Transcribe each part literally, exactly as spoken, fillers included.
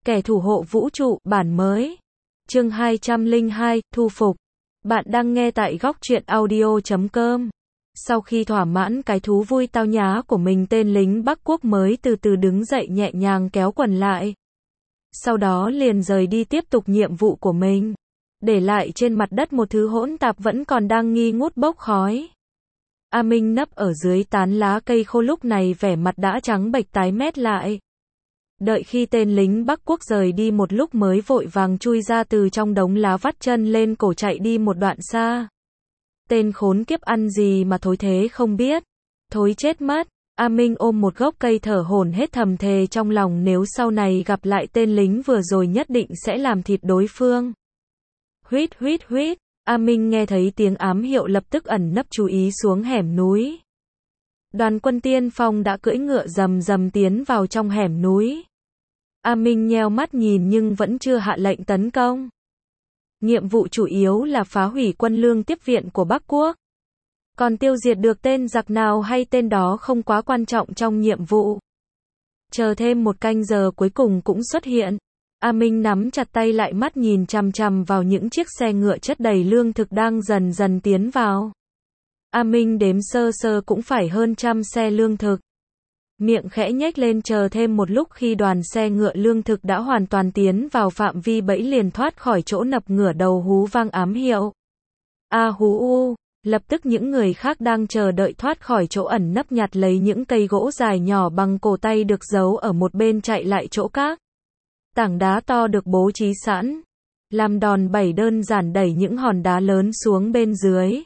Kẻ thủ hộ vũ trụ, bản mới. Chương hai trăm lẻ hai, thu phục. Bạn đang nghe tại góc truyện audio chấm com. Sau khi thỏa mãn cái thú vui tao nhã của mình, tên lính Bắc Quốc mới từ từ đứng dậy, nhẹ nhàng kéo quần lại. Sau đó liền rời đi tiếp tục nhiệm vụ của mình. Để lại trên mặt đất một thứ hỗn tạp vẫn còn đang nghi ngút bốc khói. A Minh nấp ở dưới tán lá cây khô lúc này vẻ mặt đã trắng bệch tái mét lại. Đợi khi tên lính Bắc Quốc rời đi một lúc mới vội vàng chui ra từ trong đống lá, vắt chân lên cổ chạy đi một đoạn xa. Tên khốn kiếp ăn gì mà thối thế không biết. Thối chết mất. A Minh ôm một gốc cây thở hổn hển thầm thề trong lòng, nếu sau này gặp lại tên lính vừa rồi nhất định sẽ làm thịt đối phương. Huýt huýt huýt. A Minh nghe thấy tiếng ám hiệu lập tức ẩn nấp chú ý xuống hẻm núi. Đoàn quân tiên phong đã cưỡi ngựa rầm rầm tiến vào trong hẻm núi. A Minh nheo mắt nhìn nhưng vẫn chưa hạ lệnh tấn công. Nhiệm vụ chủ yếu là phá hủy quân lương tiếp viện của Bắc Quốc. Còn tiêu diệt được tên giặc nào hay tên đó không quá quan trọng trong nhiệm vụ. Chờ thêm một canh giờ cuối cùng cũng xuất hiện. A Minh nắm chặt tay lại, mắt nhìn chằm chằm vào những chiếc xe ngựa chất đầy lương thực đang dần dần tiến vào. A Minh đếm sơ sơ cũng phải hơn trăm xe lương thực. Miệng khẽ nhếch lên, chờ thêm một lúc khi đoàn xe ngựa lương thực đã hoàn toàn tiến vào phạm vi bẫy liền thoát khỏi chỗ nập, ngửa đầu hú vang ám hiệu. A hú u, lập tức những người khác đang chờ đợi thoát khỏi chỗ ẩn nấp, nhặt lấy những cây gỗ dài nhỏ bằng cổ tay được giấu ở một bên, chạy lại chỗ các tảng đá to được bố trí sẵn. Làm đòn bẩy đơn giản đẩy những hòn đá lớn xuống bên dưới.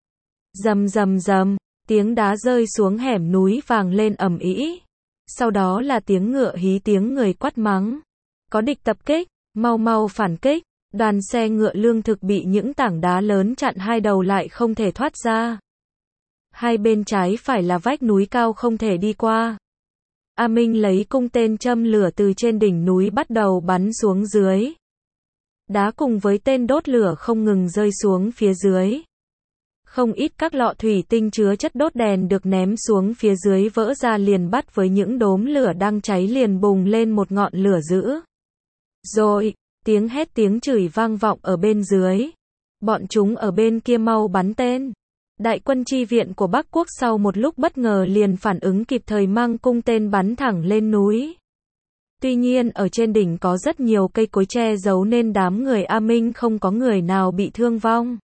Rầm rầm rầm, tiếng đá rơi xuống hẻm núi vang lên ầm ĩ. Sau đó là tiếng ngựa hí, tiếng người quát mắng. Có địch tập kích, mau mau phản kích. Đoàn xe ngựa lương thực bị những tảng đá lớn chặn hai đầu lại không thể thoát ra. Hai bên trái phải là vách núi cao không thể đi qua. A Minh lấy cung tên châm lửa từ trên đỉnh núi bắt đầu bắn xuống dưới. Đá cùng với tên đốt lửa không ngừng rơi xuống phía dưới. Không ít các lọ thủy tinh chứa chất đốt đèn được ném xuống phía dưới vỡ ra, liền bắt với những đốm lửa đang cháy, liền bùng lên một ngọn lửa dữ. Rồi, tiếng hét tiếng chửi vang vọng ở bên dưới. Bọn chúng ở bên kia mau bắn tên. Đại quân chi viện của Bắc Quốc sau một lúc bất ngờ liền phản ứng kịp thời, mang cung tên bắn thẳng lên núi. Tuy nhiên ở trên đỉnh có rất nhiều cây cối che giấu nên đám người A Minh không có người nào bị thương vong.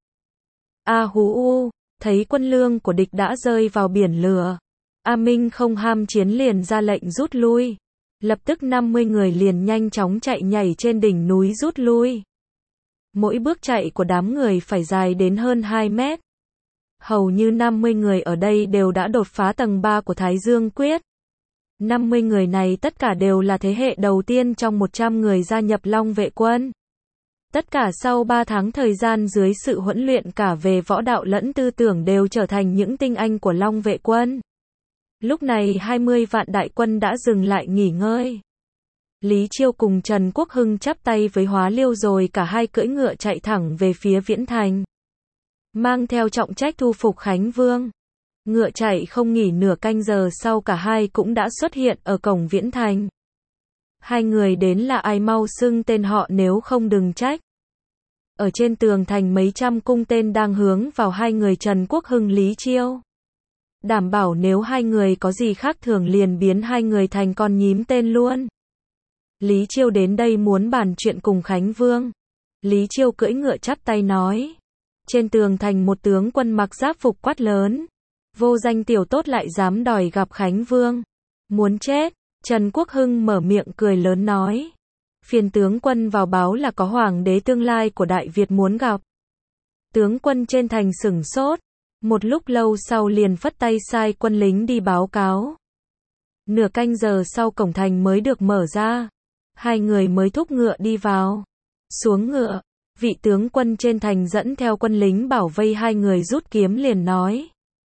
A hú u, thấy quân lương của địch đã rơi vào biển lửa. A Minh không ham chiến liền ra lệnh rút lui. Lập tức năm mươi người liền nhanh chóng chạy nhảy trên đỉnh núi rút lui. Mỗi bước chạy của đám người phải dài đến hơn hai mét. Hầu như năm mươi người ở đây đều đã đột phá tầng ba của Thái Dương Quyết. năm mươi người này tất cả đều là thế hệ đầu tiên trong một trăm người gia nhập Long Vệ Quân. Tất cả sau ba tháng thời gian dưới sự huấn luyện cả về võ đạo lẫn tư tưởng đều trở thành những tinh anh của Long Vệ Quân. Lúc này hai mươi vạn đại quân đã dừng lại nghỉ ngơi. Lý Chiêu cùng Trần Quốc Hưng chắp tay với Hóa Liêu rồi cả hai cưỡi ngựa chạy thẳng về phía Viễn Thành. Mang theo trọng trách thu phục Khánh Vương. Ngựa chạy không nghỉ nửa canh giờ sau cả hai cũng đã xuất hiện ở cổng Viễn Thành. Hai người đến là ai mau xưng tên họ nếu không đừng trách. Ở trên tường thành mấy trăm cung tên đang hướng vào hai người Trần Quốc Hưng Lý Chiêu. Đảm bảo nếu hai người có gì khác thường liền biến hai người thành con nhím tên luôn. Lý Chiêu đến đây muốn bàn chuyện cùng Khánh Vương. Lý Chiêu cưỡi ngựa chắp tay nói. Trên tường thành một tướng quân mặc giáp phục quát lớn. Vô danh tiểu tốt lại dám đòi gặp Khánh Vương. Muốn chết. Trần Quốc Hưng mở miệng cười lớn nói. Phiền tướng quân vào báo là có hoàng đế tương lai của Đại Việt muốn gặp. Tướng quân trên thành sửng sốt. Một lúc lâu sau liền phất tay sai quân lính đi báo cáo. Nửa canh giờ sau cổng thành mới được mở ra. Hai người mới thúc ngựa đi vào. Xuống ngựa. Vị tướng quân trên thành dẫn theo quân lính bảo vây hai người, rút kiếm liền nói.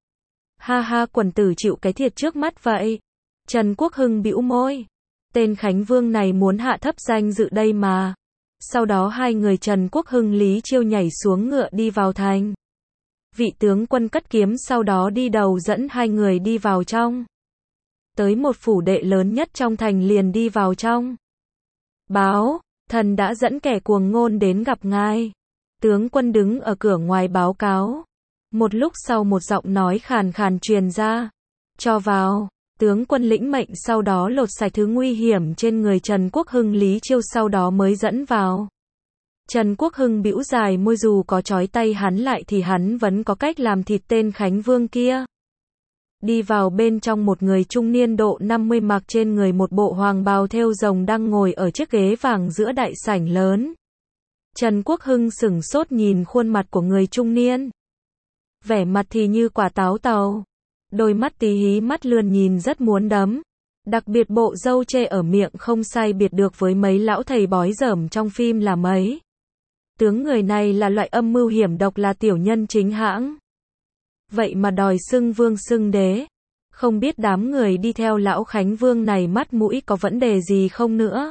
Ha ha, quần tử chịu cái thiệt trước mắt vậy. Trần Quốc Hưng bĩu môi. Tên Khánh Vương này muốn hạ thấp danh dự đây mà. Sau đó hai người Trần Quốc Hưng Lý Chiêu nhảy xuống ngựa đi vào thành. Vị tướng quân cất kiếm sau đó đi đầu dẫn hai người đi vào trong. Tới một phủ đệ lớn nhất trong thành liền đi vào trong. Báo, thần đã dẫn kẻ cuồng ngôn đến gặp ngài. Tướng quân đứng ở cửa ngoài báo cáo. Một lúc sau một giọng nói khàn khàn truyền ra. Cho vào. Tướng quân lĩnh mệnh sau đó lột sạch thứ nguy hiểm trên người Trần Quốc Hưng, Lý Chiêu sau đó mới dẫn vào. Trần Quốc Hưng bĩu dài môi, dù có trói tay hắn lại thì hắn vẫn có cách làm thịt tên Khánh Vương kia. Đi vào bên trong, một người trung niên độ năm mươi mặc trên người một bộ hoàng bào thêu rồng đang ngồi ở chiếc ghế vàng giữa đại sảnh lớn. Trần Quốc Hưng sửng sốt nhìn khuôn mặt của người trung niên. Vẻ mặt thì như quả táo tàu. Đôi mắt tí hí mắt lườn nhìn rất muốn đấm. Đặc biệt bộ râu chê ở miệng không sai biệt được với mấy lão thầy bói dởm trong phim là mấy. Tướng người này là loại âm mưu hiểm độc, là tiểu nhân chính hãng. Vậy mà đòi xưng vương xưng đế. Không biết đám người đi theo lão Khánh Vương này mắt mũi có vấn đề gì không nữa.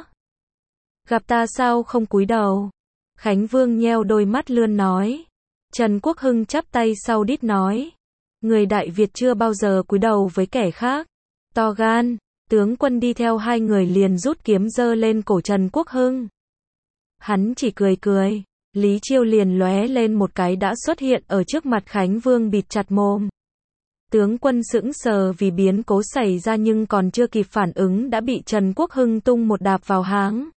Gặp ta sao không cúi đầu? Khánh Vương nheo đôi mắt lươn nói. Trần Quốc Hưng chắp tay sau đít nói. Người Đại Việt chưa bao giờ cúi đầu với kẻ khác. To gan. Tướng quân đi theo hai người liền rút kiếm giơ lên cổ Trần Quốc Hưng. Hắn chỉ cười cười. Lý Chiêu liền lóe lên một cái đã xuất hiện ở trước mặt Khánh Vương, bịt chặt mồm. Tướng quân sững sờ vì biến cố xảy ra, nhưng còn chưa kịp phản ứng đã bị Trần Quốc Hưng tung một đạp vào háng.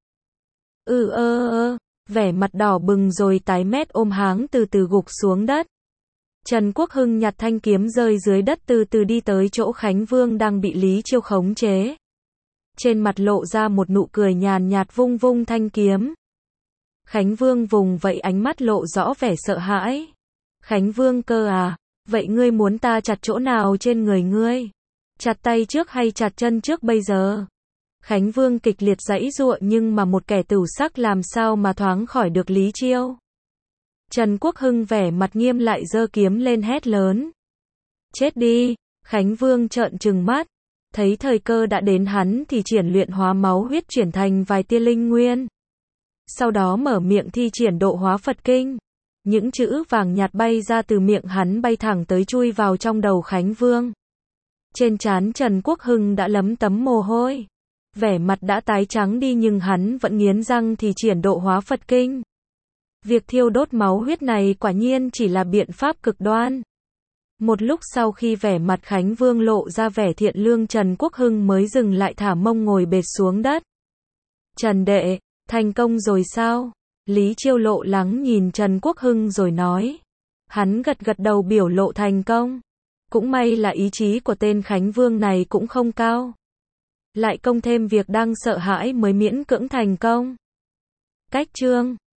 Ừ ơ ơ, vẻ mặt đỏ bừng rồi tái mét ôm háng từ từ gục xuống đất. Trần Quốc Hưng nhặt thanh kiếm rơi dưới đất, từ từ đi tới chỗ Khánh Vương đang bị Lý Chiêu khống chế. Trên mặt lộ ra một nụ cười nhàn nhạt, vung vung thanh kiếm. Khánh Vương vùng vẫy, ánh mắt lộ rõ vẻ sợ hãi. Khánh Vương cơ à, vậy ngươi muốn ta chặt chỗ nào trên người ngươi? Chặt tay trước hay chặt chân trước bây giờ? Khánh Vương kịch liệt giãy giụa, nhưng mà một kẻ tửu sắc làm sao mà thoáng khỏi được Lý Chiêu. Trần Quốc Hưng vẻ mặt nghiêm lại, giơ kiếm lên hét lớn. Chết đi! Khánh Vương trợn trừng mắt. Thấy thời cơ đã đến, hắn thì triển luyện hóa máu huyết chuyển thành vài tia linh nguyên. Sau đó mở miệng thi triển độ hóa Phật kinh. Những chữ vàng nhạt bay ra từ miệng hắn, bay thẳng tới chui vào trong đầu Khánh Vương. Trên trán Trần Quốc Hưng đã lấm tấm mồ hôi. Vẻ mặt đã tái trắng đi, nhưng hắn vẫn nghiến răng thì triển độ hóa Phật kinh. Việc thiêu đốt máu huyết này quả nhiên chỉ là biện pháp cực đoan. Một lúc sau khi vẻ mặt Khánh Vương lộ ra vẻ thiện lương, Trần Quốc Hưng mới dừng lại, thả mông ngồi bệt xuống đất. Trần đệ, thành công rồi sao? Lý Chiêu lộ lắng nhìn Trần Quốc Hưng rồi nói. Hắn gật gật đầu biểu lộ thành công. Cũng may là ý chí của tên Khánh Vương này cũng không cao. Lại công thêm việc đang sợ hãi mới miễn cưỡng thành công. Cách chương